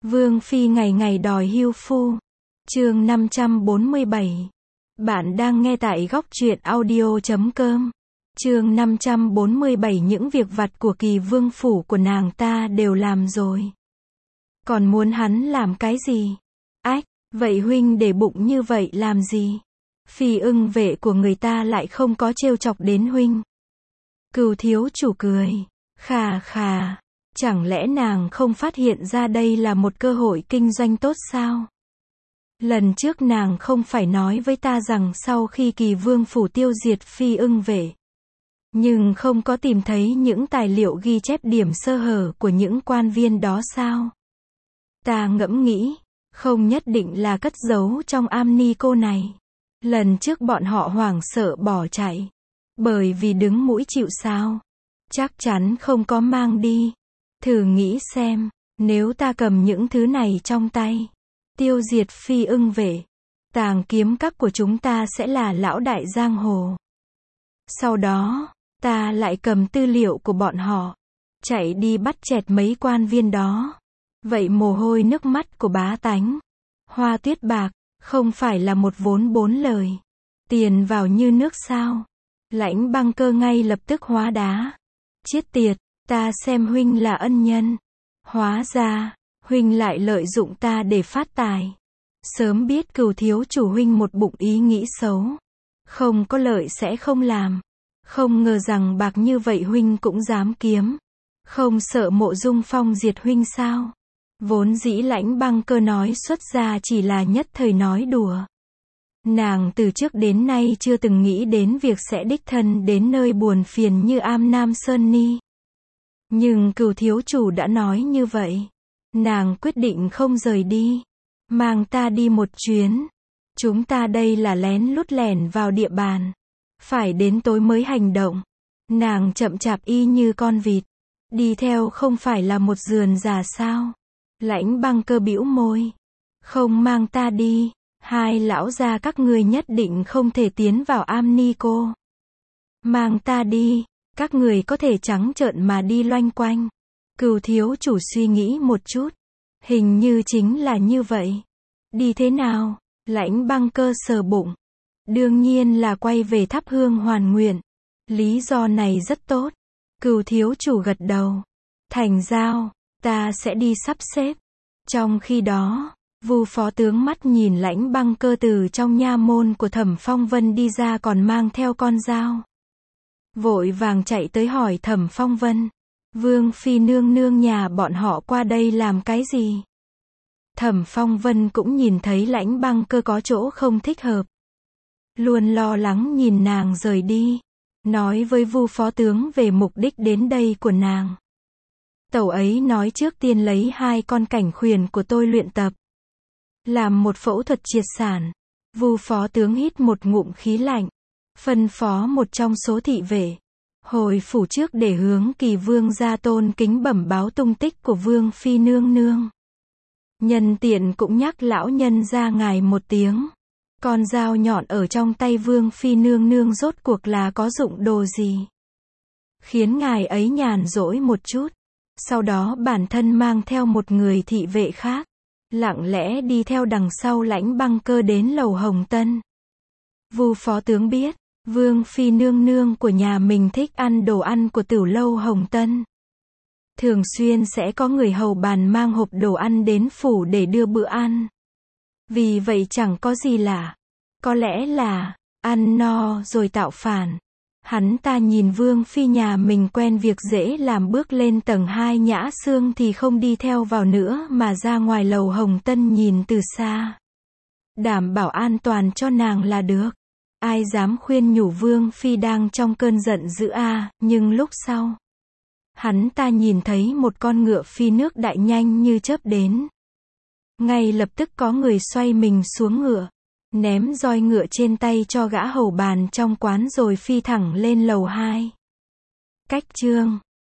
Vương phi ngày ngày đòi hưu phu. Chương 547. Bạn đang nghe tại góc truyện audio.com. Chương 547. Những việc vặt của Kỳ vương phủ của nàng ta đều làm rồi. Còn muốn hắn làm cái gì? Ách, vậy huynh để bụng như vậy làm gì? Phi ưng vệ của người ta lại không có trêu chọc đến huynh. Cừu thiếu chủ cười. Khà khà. Chẳng lẽ nàng không phát hiện ra đây là một cơ hội kinh doanh tốt sao? Lần trước nàng không phải nói với ta rằng sau khi Kỳ vương phủ tiêu diệt phi ưng vệ, nhưng không có tìm thấy những tài liệu ghi chép điểm sơ hở của những quan viên đó sao? Ta ngẫm nghĩ, không nhất định là cất giấu trong am ni cô này. Lần trước bọn họ hoảng sợ bỏ chạy, bởi vì đứng mũi chịu sào. Chắc chắn không có mang đi. Thử nghĩ xem, nếu ta cầm những thứ này trong tay, tiêu diệt phi ưng vệ, tàng kiếm các của chúng ta sẽ là lão đại giang hồ. Sau đó, ta lại cầm tư liệu của bọn họ, chạy đi bắt chẹt mấy quan viên đó. Vậy mồ hôi nước mắt của bá tánh, hoa tuyết bạc, không phải là một vốn bốn lời. Tiền vào như nước sao? Lãnh Băng Cơ ngay lập tức hóa đá. Chết tiệt, ta xem huynh là ân nhân. Hóa ra, huynh lại lợi dụng ta để phát tài. Sớm biết Cừu thiếu chủ huynh một bụng ý nghĩ xấu. Không có lợi sẽ không làm. Không ngờ rằng bạc như vậy huynh cũng dám kiếm. Không sợ Mộ Dung Phong diệt huynh sao? Vốn dĩ Lãnh Băng Cơ nói xuất ra chỉ là nhất thời nói đùa. Nàng từ trước đến nay chưa từng nghĩ đến việc sẽ đích thân đến nơi buồn phiền như Am Nam Sơn Ni. Nhưng Cừu thiếu chủ đã nói như vậy. Nàng quyết định không rời đi. Mang ta đi một chuyến. Chúng ta đây là lén lút lẻn vào địa bàn. Phải đến tối mới hành động. Nàng chậm chạp y như con vịt. Đi theo không phải là một rườm rà sao? Lãnh Băng Cơ bĩu môi. Không mang ta đi, hai lão gia các ngươi nhất định không thể tiến vào am ni cô. Mang ta đi, các người có thể trắng trợn mà đi loanh quanh. Cừu thiếu chủ suy nghĩ một chút. Hình như chính là như vậy. Đi thế nào? Lãnh Băng Cơ sờ bụng. Đương nhiên là quay về thắp hương hoàn nguyện. Lý do này rất tốt. Cừu thiếu chủ gật đầu. Thành giao, ta sẽ đi sắp xếp. Trong khi đó, Vu phó tướng mắt nhìn Lãnh Băng Cơ từ trong nha môn của Thẩm Phong Vân đi ra còn mang theo con dao. Vội vàng chạy tới hỏi Thẩm Phong Vân. Vương phi nương nương nhà bọn họ qua đây làm cái gì? Thẩm Phong Vân cũng nhìn thấy Lãnh Băng Cơ có chỗ không thích hợp. Luôn lo lắng nhìn nàng rời đi. Nói với Vu phó tướng về mục đích đến đây của nàng. Tẩu ấy nói trước tiên lấy 2 con cảnh khuyển của tôi luyện tập. Làm một phẫu thuật triệt sản. Vu phó tướng hít một ngụm khí lạnh. Phân phó một trong số thị vệ. Hồi phủ trước để hướng Kỳ vương gia tôn kính bẩm báo tung tích của Vương phi nương nương. Nhân tiện cũng nhắc lão nhân ra ngài một tiếng. Con dao nhọn ở trong tay Vương phi nương nương rốt cuộc là có dụng đồ gì? Khiến ngài ấy nhàn rỗi một chút. Sau đó bản thân mang theo một người thị vệ khác. Lặng lẽ đi theo đằng sau Lãnh Băng Cơ đến lầu Hồng Tân. Vu phó tướng biết, Vương phi nương nương của nhà mình thích ăn đồ ăn của Tửu lâu Hồng Tân. Thường xuyên sẽ có người hầu bàn mang hộp đồ ăn đến phủ để đưa bữa ăn. Vì vậy chẳng có gì lạ. Có lẽ là ăn no rồi tạo phản. Hắn ta nhìn Vương phi nhà mình quen việc dễ làm bước lên tầng 2 nhã xương thì không đi theo vào nữa mà ra ngoài lầu Hồng Tân nhìn từ xa. Đảm bảo an toàn cho nàng là được. Ai dám khuyên nhủ Vương phi đang trong cơn giận dữ nhưng lúc sau, hắn ta nhìn thấy một con ngựa phi nước đại nhanh như chớp đến. Ngay lập tức có người xoay mình xuống ngựa, ném roi ngựa trên tay cho gã hầu bàn trong quán rồi phi thẳng lên lầu 2. Cách chương